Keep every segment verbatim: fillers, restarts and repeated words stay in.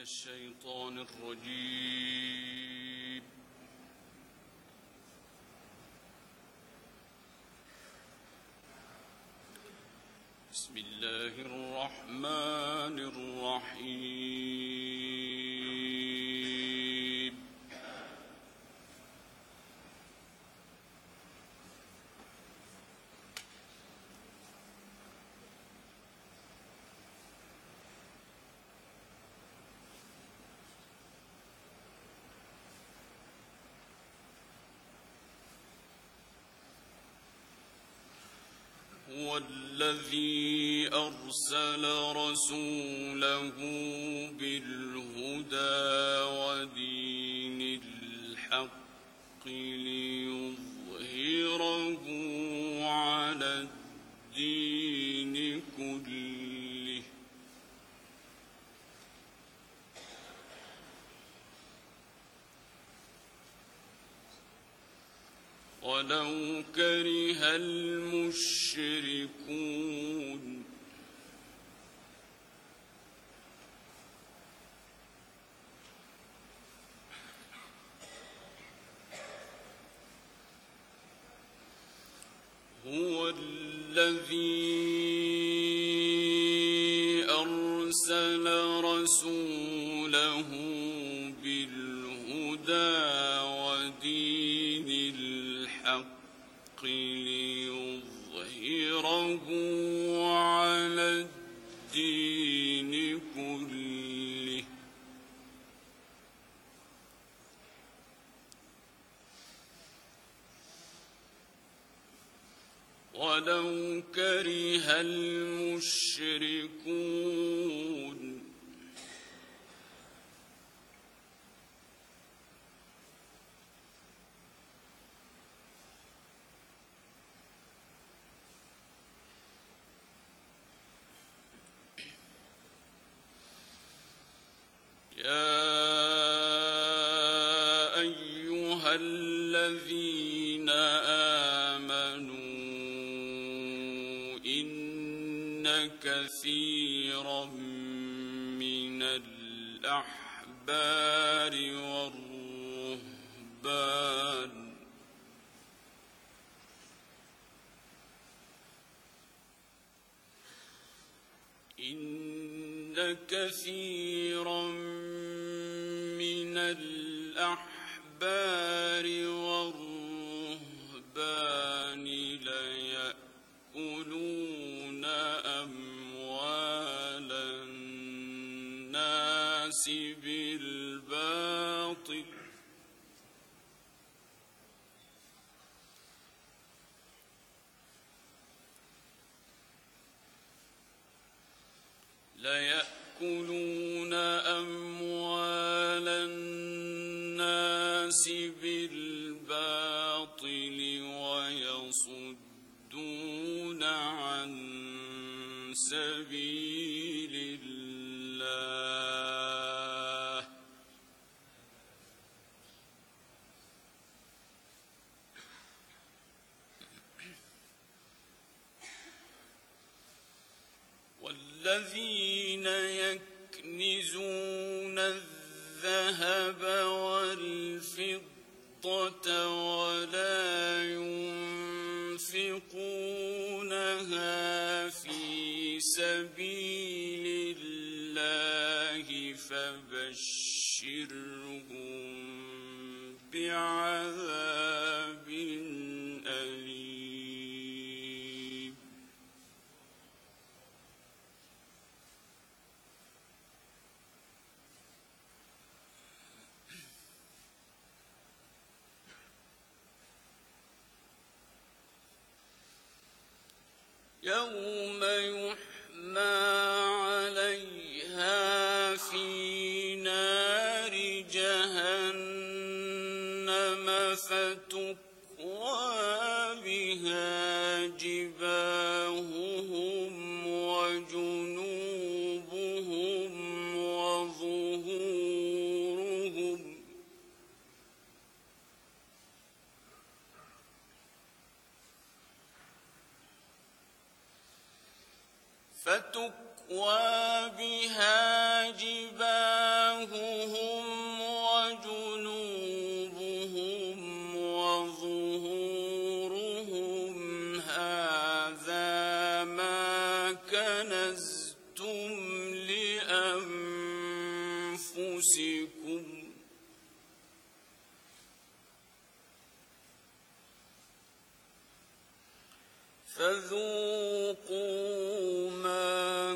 الشيطان الرجيم. بسم الله الرحمن الرحيم. هو الذي أرسل رسوله بالهدى ودين الحق ليظهره على الدين كله ولو كره المشركون. هو الذي أرسل رسوله بالهدى ودين الحق ليظهره على الدين كله ولو كره المشركون. يا أيها الذين آمنوا إن كثيرا من الأحبار والرهبان إن كثيرا من الأحبار والرهبان ليأكلون أموال الناس بالباطل ليأكلون أموال الناس بالباطل ويصدون عن سبيل الله والذين يكنزون الذهب والفضة ولا ينفقونها في سبيل الله فبشرهم بعذاب أليم. يوم يحمى عليها في نار جهنم فتكوى بها جباههم وجنوبهم وظهورهم فتكوى بها جباههم أنفسكم فذوقوا ما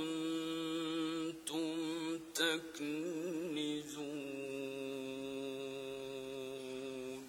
كنتم تكنزون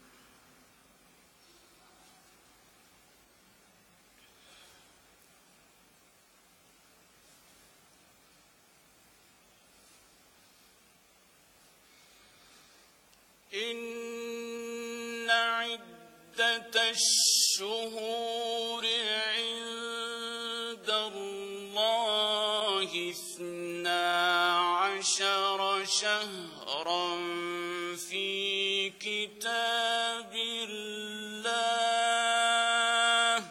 إن عدة الشهور عند الله اثنا عشر شهرا في كتاب الله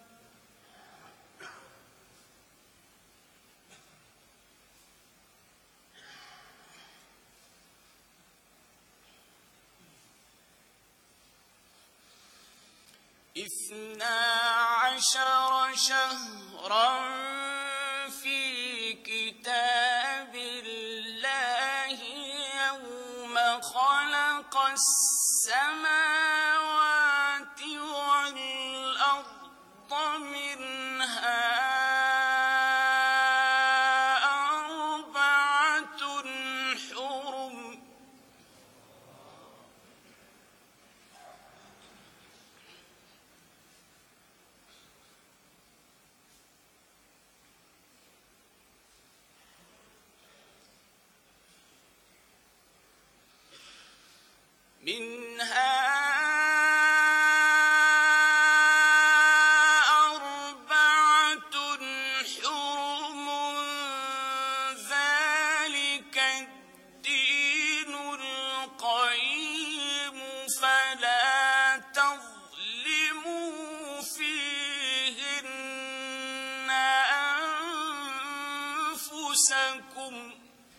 اثنا عشر شهرا في كتاب الله يوم خلق السماوات والأرض منها أربعة حرم منها أربعة حرم ذلك الدين القيم فلا تظلموا فيهن أنفسكم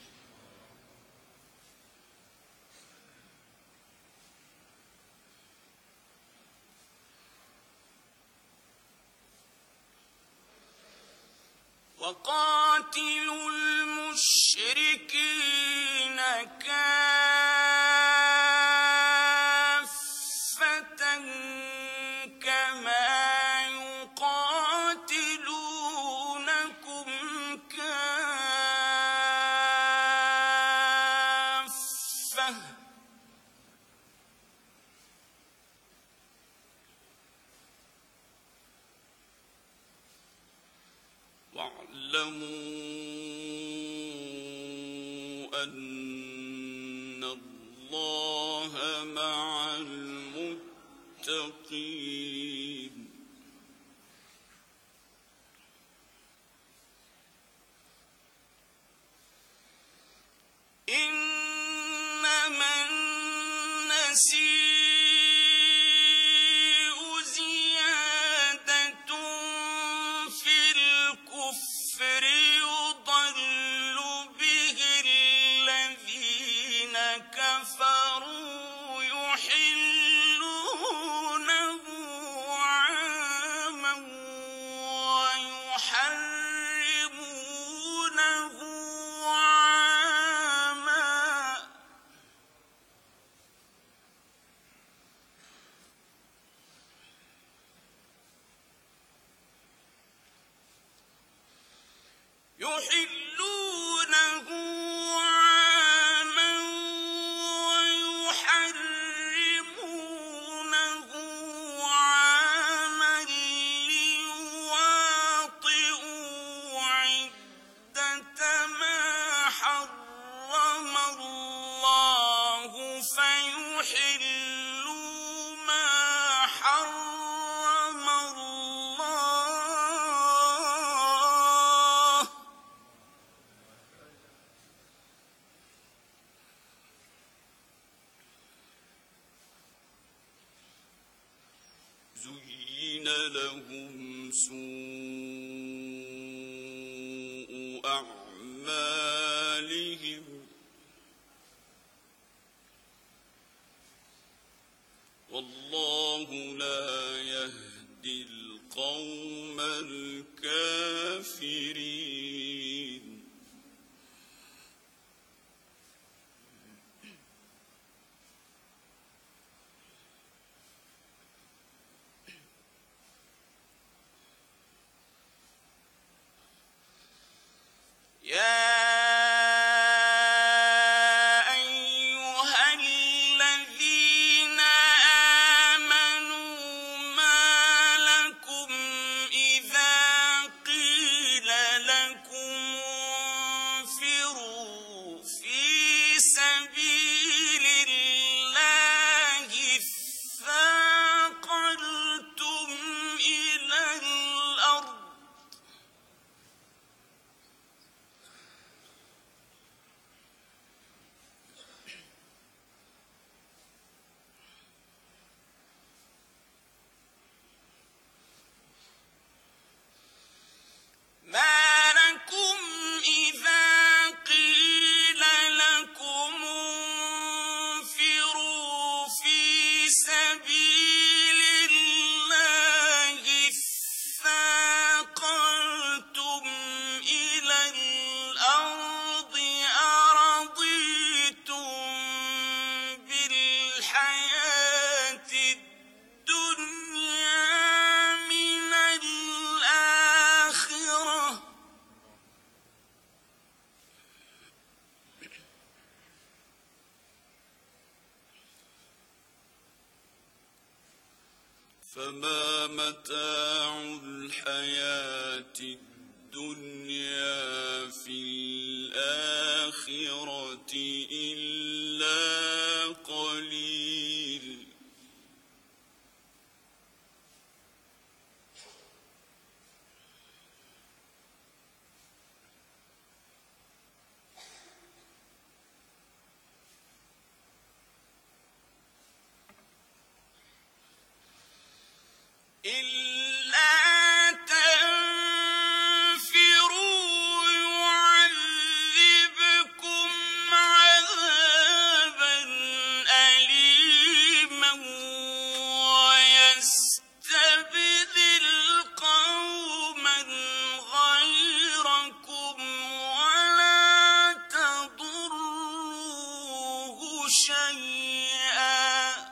وقاتلوا المشركين كافة كما يقاتلونكم كافة واعلموا أن الله مع المتقين إنما النسيء زيادة في الكفر يضل به الذين كفروا يحلونه عاما ويحرمونه عاما يحلونه عاما ويحرمونه عاما ليواطئوا عدة ما حرم الله فيحلوا ما حرم الله زين لهم سوء أعمالهم والله لا يهدي القوم الكافرين فما متاع الحياة الدنيا في الآخرة إلا قليل إلا تنفروا يعذبكم عذابا أليما ويستبدل قوما غيركم ولا تضروه شيئا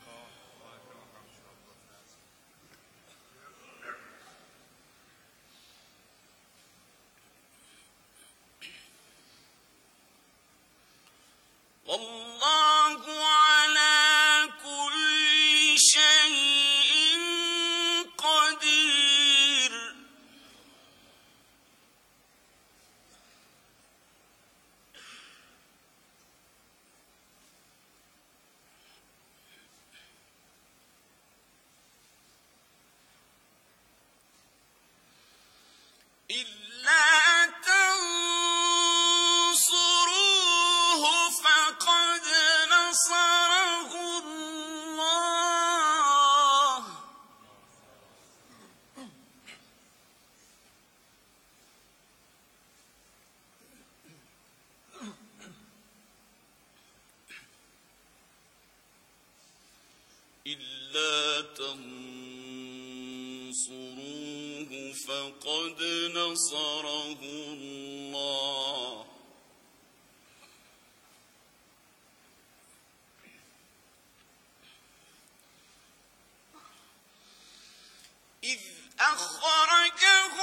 والله على كل شيء قدير إلا تنصروه فقد نصره الله إلا تنصروه فقد نصره الله إذ أخرجه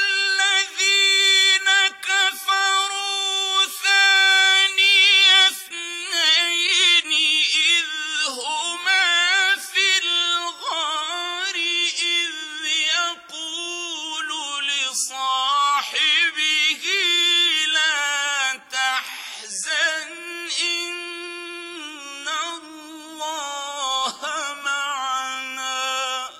الذين كفروا ثاني اثنين إذ هما في الغار إذ يقول لصاحبه لا تحزن إن الله معنا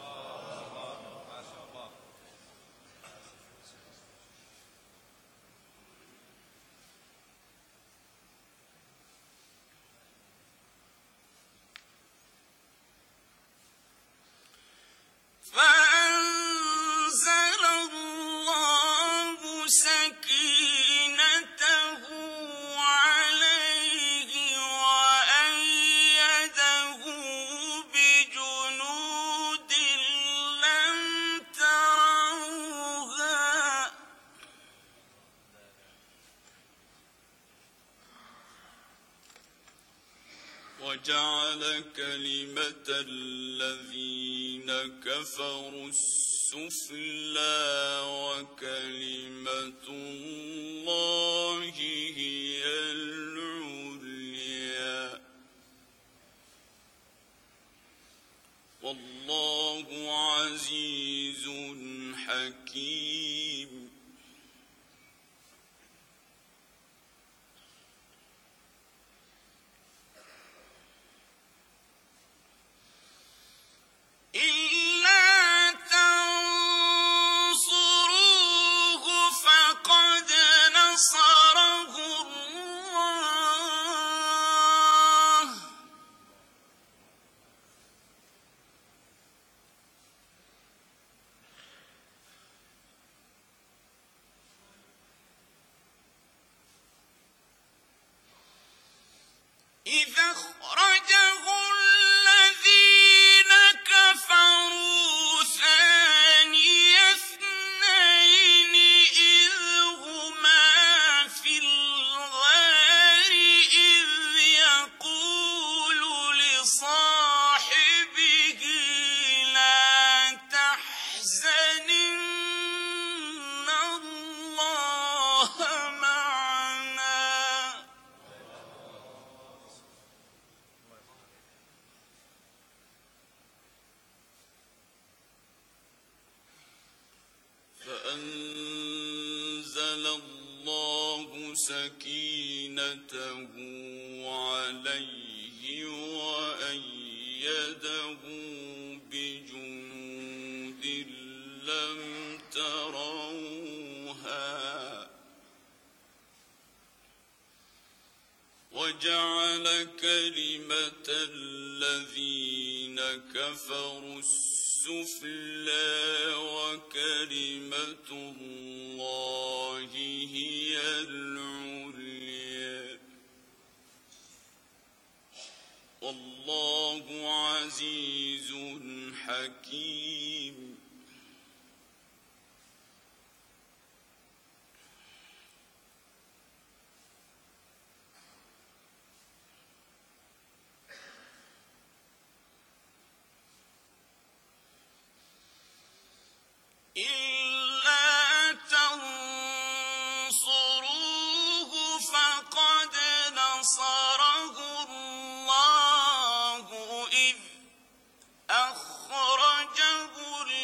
فأنزل الله سكينته عليه وأيده بجنود لم تروها وجعل كلمة الذين كفروا السفلى وكلمة الله الله سكينته عليه وأيده بجنود لم تروها وجعل كلمة الذين كفروا السفلى وكلمة الله هي العليا والله عزيز حكيم. إلا تنصروه فقد نصره الله إذ أخرجه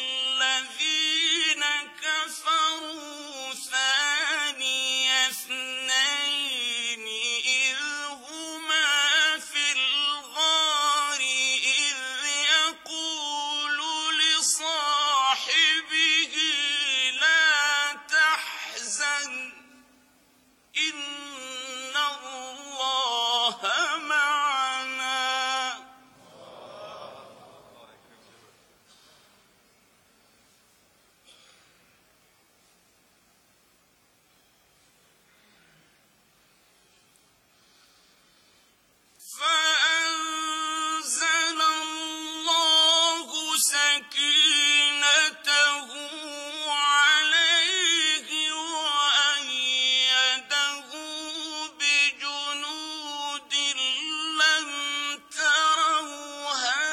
الذين كفروا ثاني اثنين إذ هما في الغار إذ يقول لصاحبه لا تحزن إن الله معنا فأنزل الله سكينته عليه وأيده بجنود لم تروها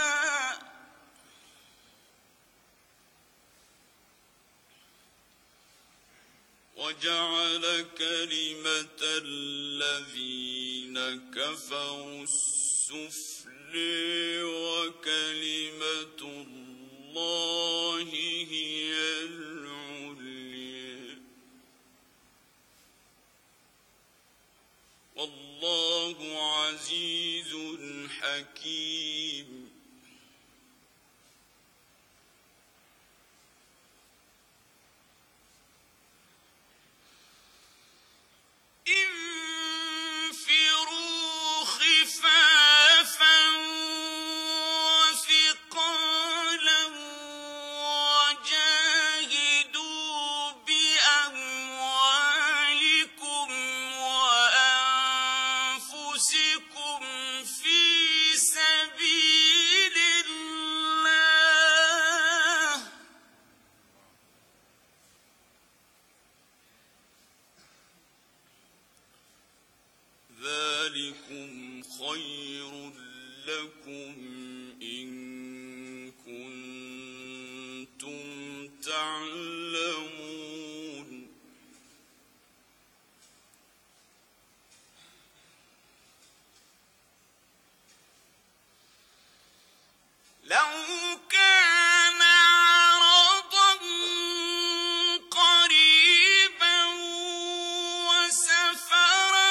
وجعل كلمة الذين كفروا السفلى وكلمة الله هي العليا والله عزيز حكيم. انفروا خفافا وثقالا وجاهدوا بأموالكم وأنفسكم في سبيل الله ذلكم خير لكم إن كنتم تعلمون. لو كان عرضا قريبا وسفرا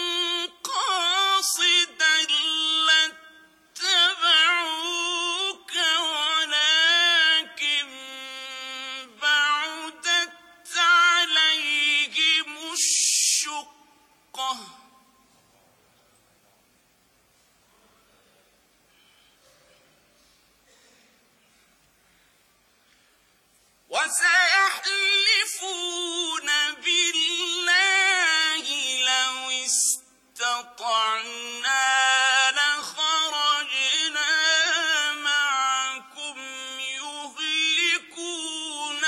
قاصدا لاتبعوك ولكن بعدت عليهم الشقة وسيحلفون بالله لو استطعنا لخرجنا معكم يهلكون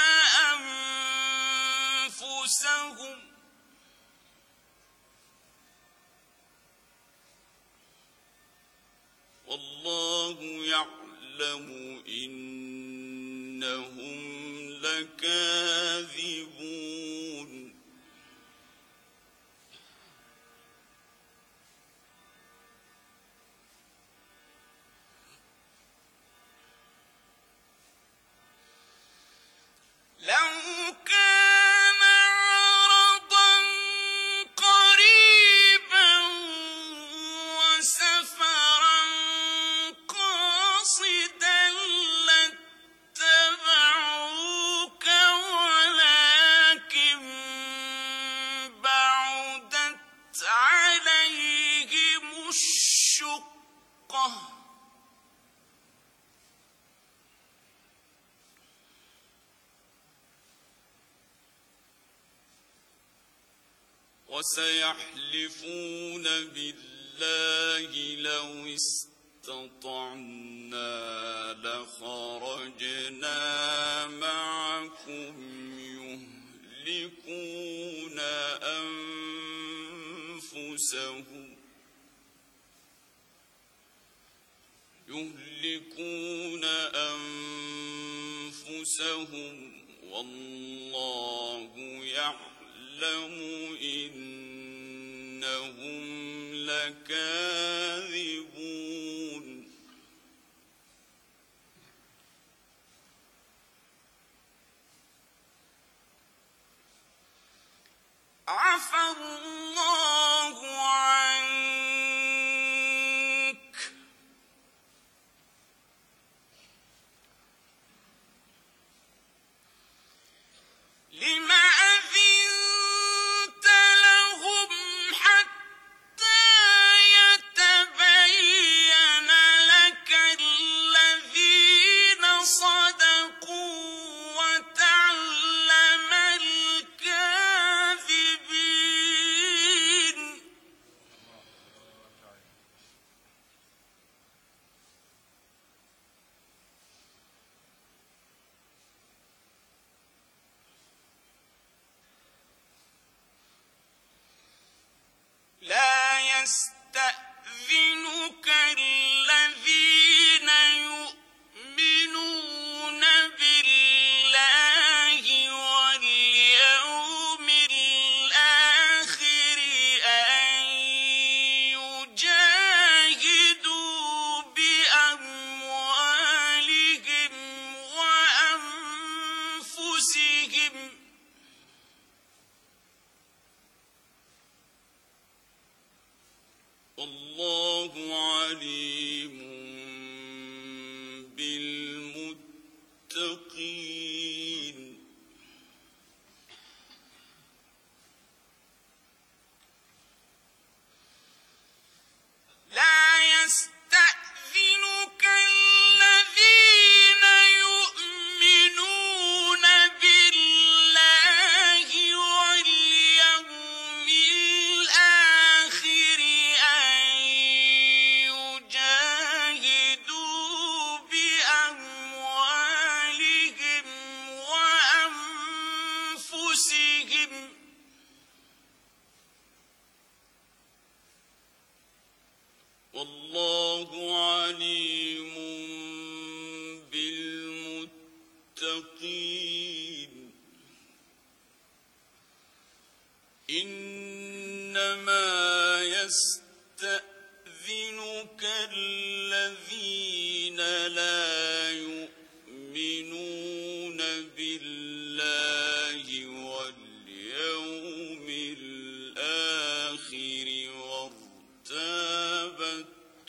أنفسهم والله يعلم إنهم لكاذبون. الشقة وسيحلفون بالله لو استطعنا لخرجنا معكم يهلكون أنفسهم يهلكون أنفسهم والله يعلم إنهم لكاذبون عفى الله عنك لما أذنت لهم حتى يتبين لك الذين صدقوا وتعلم الكاذبين لا يستأذنك الذين يؤمنون بالله واليوم الآخر أن يجاهدوا بأموالهم وأنفسهم والله عليم بالمتقين لا يستأذنك الذين يؤمنون بالله واليوم الآخر أن يجاهدوا بأموالهم وأنفسهم والله عليم بالمتقين إنما يستأذنك الذين لا يؤمنون بالله واليوم الآخر وارتابت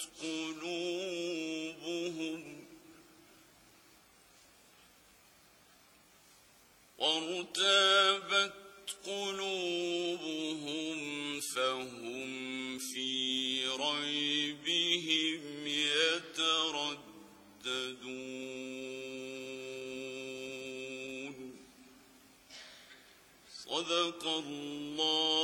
قلوبهم وارتابت قلوبهم فهم في ريبهم يترددون صدق الله